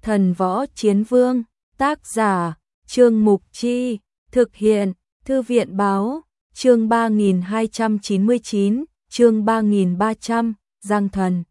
Thần Võ Chiến Vương, tác giả, Trương Mục Chi, thực hiện, Thư viện Báo, chương 3299, chương 3300, Giang Thần.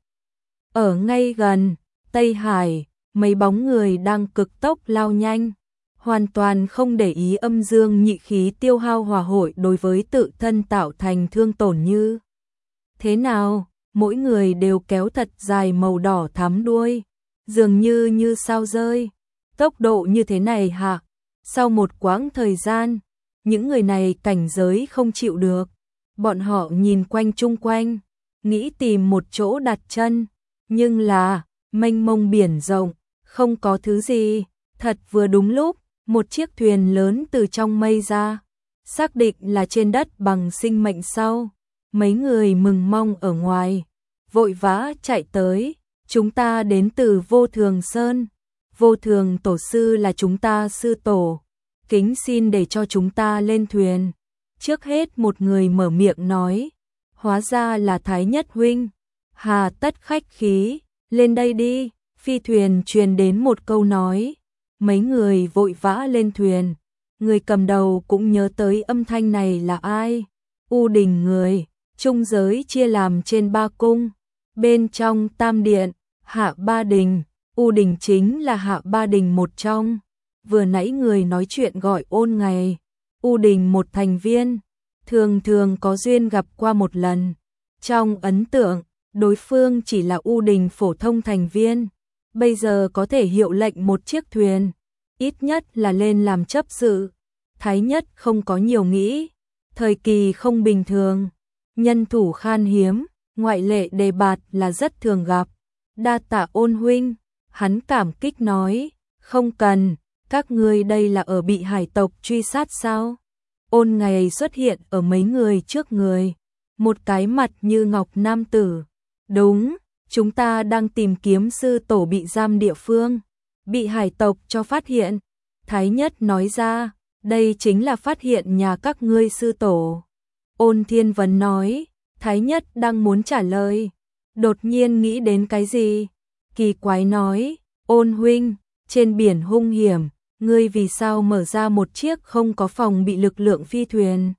Ở ngay gần, Tây Hải, mấy bóng người đang cực tốc lao nhanh, hoàn toàn không để ý âm dương nhị khí tiêu hao hỏa hội đối với tự thân tạo thành thương tổn như. Thế nào, mỗi người đều kéo thật dài màu đỏ thắm đuôi, dường như sao rơi. Tốc độ như thế này hả? Sau một quãng thời gian, những người này cảnh giới không chịu được. Bọn họ nhìn quanh chung quanh, nghĩ tìm một chỗ đặt chân, nhưng là mênh mông biển rộng, không có thứ gì. Thật vừa đúng lúc, một chiếc thuyền lớn từ trong mây ra, xác định là trên đất bằng sinh mệnh sau. Mấy người mừng mong ở ngoài, vội vã chạy tới. Chúng ta đến từ Vô Thường Sơn, Vô Thường tổ sư là chúng ta sư tổ, kính xin để cho chúng ta lên thuyền. Trước hết một người mở miệng nói, hóa ra là Thái Nhất huynh, hà tất khách khí, lên đây đi. Phi thuyền truyền đến một câu nói, mấy người vội vã lên thuyền. Người cầm đầu cũng nhớ tới âm thanh này là ai. U Đình người, trung giới chia làm trên 3 cung, bên trong Tam Điện, Hạ Ba Đình, U Đình chính là Hạ Ba Đình một trong. Vừa nãy người nói chuyện gọi Ôn Ngày, U Đình một thành viên, thường có duyên gặp qua một lần. Trong ấn tượng, đối phương chỉ là U Đình phổ thông thành viên, bây giờ có thể hiệu lệnh một chiếc thuyền, ít nhất là lên làm chấp sự. Thái Nhất không có nhiều nghĩ, thời kỳ không bình thường, nhân thủ khan hiếm, ngoại lệ đề bạt là rất thường gặp. Đa tạ Ôn huynh, hắn cảm kích nói, không cần, các ngươi đây là ở bị hải tộc truy sát sao? Ôn Ngày xuất hiện ở mấy người trước người, một cái mặt như ngọc nam tử. Đúng, chúng ta đang tìm kiếm sư tổ bị giam địa phương, bị hải tộc cho phát hiện. Thái Nhất nói ra, đây chính là phát hiện nhà các ngươi sư tổ. Ôn Thiên Vấn nói, Thái Nhất đang muốn trả lời, đột nhiên nghĩ đến cái gì, kỳ quái nói, Ôn huynh, trên biển hung hiểm, ngươi vì sao mở ra một chiếc không có phòng bị lực lượng phi thuyền?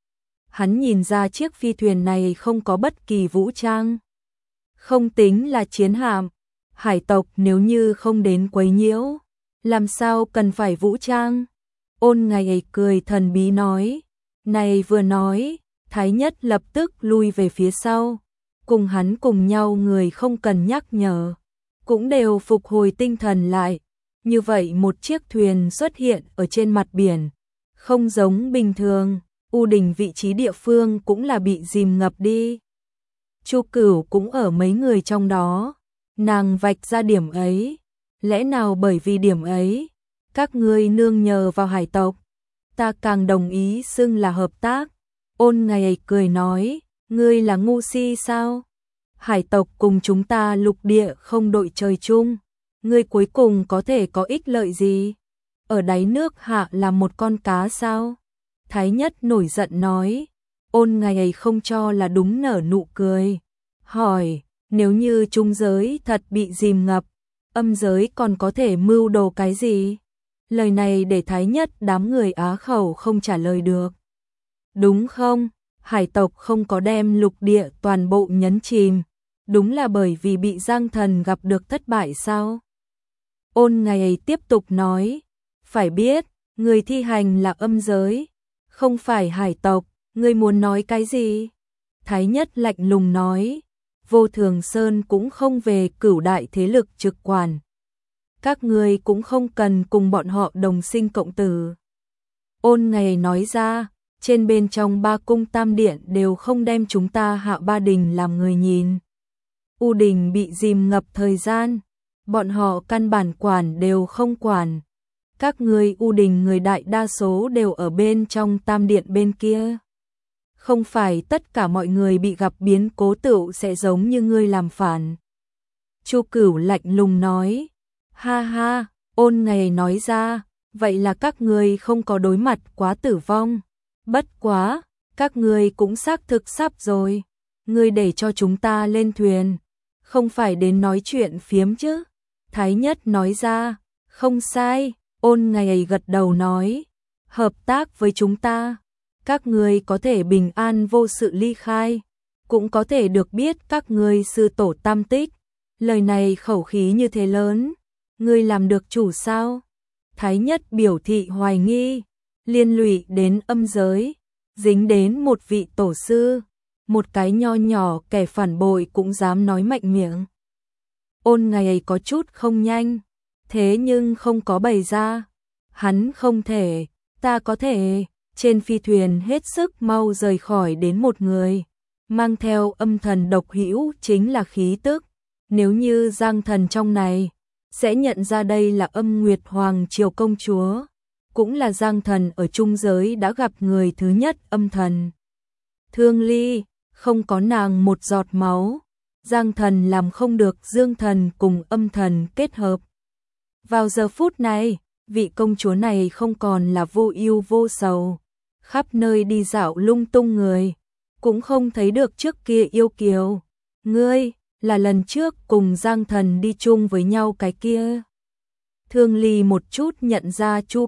Hắn nhìn ra chiếc phi thuyền này không có bất kỳ vũ trang, không tính là chiến hạm. Hải tộc nếu như không đến quấy nhiễu, làm sao cần phải vũ trang? Ôn Ngày cười thần bí nói, này vừa nói, Thái Nhất lập tức lui về phía sau, cùng hắn cùng nhau người không cần nhắc nhở, cũng đều phục hồi tinh thần lại. Như vậy một chiếc thuyền xuất hiện ở trên mặt biển, không giống bình thường. U Đình vị trí địa phương cũng là bị dìm ngập đi. Chu Cửu cũng ở mấy người trong đó, nàng vạch ra điểm ấy, lẽ nào bởi vì điểm ấy, các ngươi nương nhờ vào hải tộc, ta càng đồng ý xưng là hợp tác. Ôn Ngày cười nói, ngươi là ngu si sao? Hải tộc cùng chúng ta lục địa không đội trời chung, ngươi cuối cùng có thể có ích lợi gì? Ở đáy nước hạ là một con cá sao? Thái Nhất nổi giận nói. Ôn Ngày không cho là đúng nở nụ cười, hỏi, nếu như trung giới thật bị dìm ngập, âm giới còn có thể mưu đồ cái gì? Lời này để Thái Nhất đám người á khẩu không trả lời được. Đúng không? Hải tộc không có đem lục địa toàn bộ nhấn chìm, đúng là bởi vì bị Giang Thần gặp được thất bại sao? Ôn Ngày tiếp tục nói, phải biết, người thi hành là âm giới, không phải hải tộc, ngươi muốn nói cái gì? Thái Nhất lạnh lùng nói, Vô Thường Sơn cũng không về cửu đại thế lực trực quản, các ngươi cũng không cần cùng bọn họ đồng sinh cộng tử. Ôn Ngày nói ra, trên bên trong 3 cung Tam Điện đều không đem chúng ta Hạ Ba Đình làm người nhìn. U Đình bị dìm ngập thời gian, bọn họ căn bản quản đều không quản. Các ngươi U Đình người đại đa số đều ở bên trong Tam Điện bên kia. Không phải tất cả mọi người bị gặp biến cố tựu sẽ giống như ngươi làm phản. Chu Cửu lạnh lùng nói, ha ha. Ôn Ngày nói ra, vậy là các ngươi không có đối mặt quá tử vong. Bất quá, các ngươi cũng xác thực sắp rồi. Ngươi để cho chúng ta lên thuyền, không phải đến nói chuyện phiếm chứ? Thái Nhất nói ra, không sai, Ôn Ngày gật đầu nói, hợp tác với chúng ta, các ngươi có thể bình an vô sự ly khai, cũng có thể được biết các ngươi sư tổ tam tích. Lời này khẩu khí như thế lớn, ngươi làm được chủ sao? Thái Nhất biểu thị hoài nghi, liên lụy đến âm giới, dính đến một vị tổ sư, một cái nho nhỏ kẻ phản bội cũng dám nói mạnh miệng. Ôn Ngày có chút không nhanh, thế nhưng không có bày ra, hắn không thể, ta có thể. Trên phi thuyền hết sức mau rời khỏi đến một người, mang theo âm thần độc hữu chính là khí tức. Nếu như Giang Thần trong này, sẽ nhận ra đây là Âm Nguyệt Hoàng Triều công chúa, cũng là Giang Thần ở trung giới đã gặp người thứ nhất âm thần. Thương Ly, không có nàng một giọt máu, Giang Thần làm không được Dương Thần cùng âm thần kết hợp. Vào giờ phút này, vị công chúa này không còn là vô ưu vô sầu, khắp nơi đi dạo lung tung người, cũng không thấy được trước kia yêu kiều. Ngươi, là lần trước cùng Giang Thần đi chung với nhau cái kia. Thương Ly một chút nhận ra Chu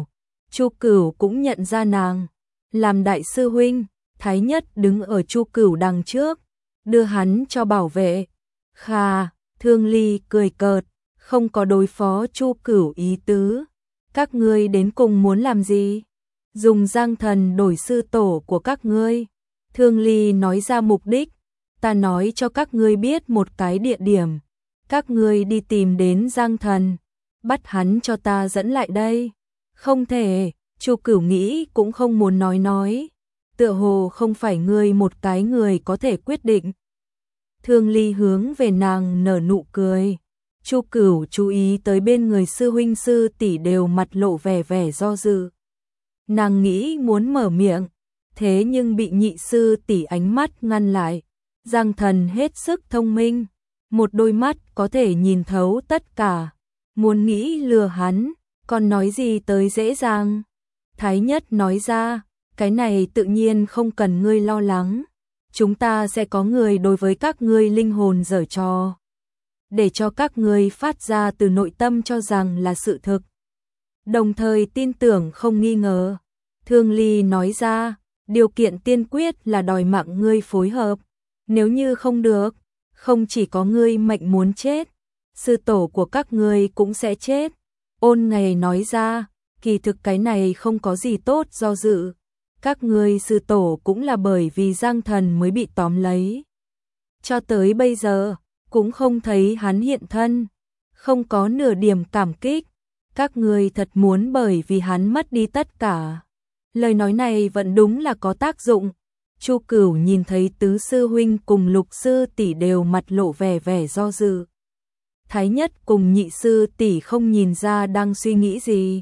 Cửu cũng nhận ra nàng, làm đại sư huynh. Thái Nhất đứng ở Chu Cửu đằng trước, đưa hắn cho bảo vệ. Khà, Thương Ly cười cợt, không có đối phó Chu Cửu ý tứ. Các ngươi đến cùng muốn làm gì? Dùng Giang Thần đổi sư tổ của các ngươi. Thương Ly nói ra mục đích, ta nói cho các ngươi biết một cái địa điểm, các ngươi đi tìm đến Giang Thần, bắt hắn cho ta dẫn lại đây. Không thể, Chu Cửu nghĩ cũng không muốn nói, tựa hồ không phải ngươi một cái người có thể quyết định. Thương Ly hướng về nàng nở nụ cười. Chu Cửu chú ý tới bên người sư huynh sư tỷ đều mặt lộ vẻ do dự. Nàng nghĩ muốn mở miệng, thế nhưng bị nhị sư tỷ ánh mắt ngăn lại. Giang Thần hết sức thông minh, một đôi mắt có thể nhìn thấu tất cả, muốn nghĩ lừa hắn, còn nói gì tới dễ dàng. Thái Nhất nói ra, cái này tự nhiên không cần ngươi lo lắng, chúng ta sẽ có người đối với các ngươi linh hồn giở trò, để cho các ngươi phát ra từ nội tâm cho rằng là sự thực, đồng thời tin tưởng không nghi ngờ. Thương Ly nói ra, điều kiện tiên quyết là đòi mạng ngươi phối hợp, nếu như không được, không chỉ có ngươi mệnh muốn chết, sư tổ của các ngươi cũng sẽ chết. Ôn Ngày nói ra, kỳ thực cái này không có gì tốt do dự, các ngươi sư tổ cũng là bởi vì Giang Thần mới bị tóm lấy. Cho tới bây giờ, cũng không thấy hắn hiện thân, không có nửa điểm cảm kích, các ngươi thật muốn bởi vì hắn mất đi tất cả. Lời nói này vẫn đúng là có tác dụng. Chu Cửu nhìn thấy tứ sư huynh cùng lục sư tỷ đều mặt lộ vẻ do dự. Thái Nhất cùng nhị sư tỷ không nhìn ra đang suy nghĩ gì.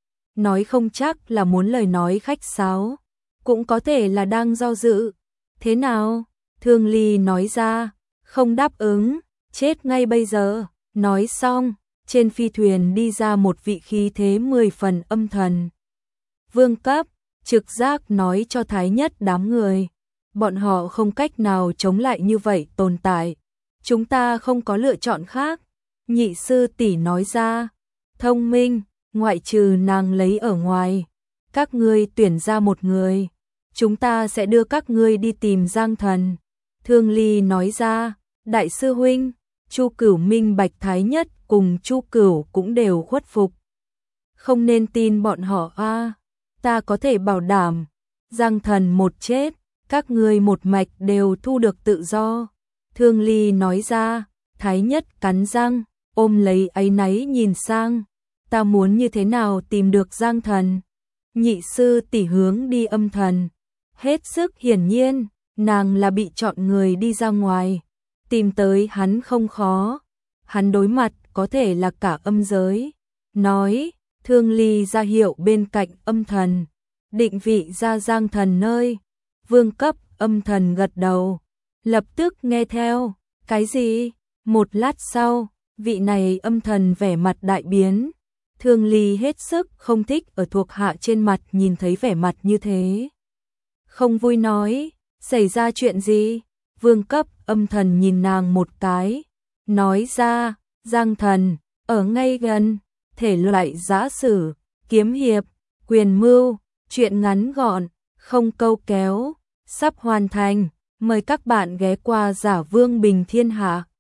Nói không chắc là muốn lời nói khách sáo, cũng có thể là đang do dự. Thế nào? Thương Ly nói ra, không đáp ứng, chết ngay bây giờ. Nói xong, trên phi thuyền đi ra một vị khí thế 10 phần âm thần. Vương cấp, trực giác nói cho Thái Nhất đám người, bọn họ không cách nào chống lại như vậy tồn tại. Chúng ta không có lựa chọn khác. Nhị sư tỷ nói ra, thông minh, ngoại trừ nàng lấy ở ngoài, các ngươi tuyển ra một người, chúng ta sẽ đưa các ngươi đi tìm Giang Thần. Thương Ly nói ra, đại sư huynh. Chu Cửu minh bạch. Thái Nhất cùng Chu Cửu cũng đều khuất phục. Không nên tin bọn họ a, ta có thể bảo đảm, Giang Thần một chết, các ngươi một mạch đều thu được tự do. Thương Ly nói ra. Thái Nhất cắn răng, ôm lấy áy náy nhìn sang, ta muốn như thế nào tìm được Giang Thần? Nhị sư tỷ hướng đi âm thần, hết sức hiển nhiên, nàng là bị chọn người đi ra ngoài, tìm tới hắn không khó, hắn đối mặt có thể là cả âm giới. Nói, Thương Ly ra hiệu bên cạnh âm thần, định vị ra Giang Thần nơi. Vương cấp âm thần gật đầu, lập tức nghe theo. Cái gì? Một lát sau, vị này âm thần vẻ mặt đại biến. Thương Ly hết sức không thích ở thuộc hạ trên mặt nhìn thấy vẻ mặt như thế. Không vui nói, xảy ra chuyện gì? Vương cấp âm thần nhìn nàng một cái, nói ra, Giang Thần, ở ngay gần, thể loại giã sử, kiếm hiệp, quyền mưu, truyện ngắn gọn, không câu kéo, sắp hoàn thành, mời các bạn ghé qua Giả Vương Bình Thiên Hạ.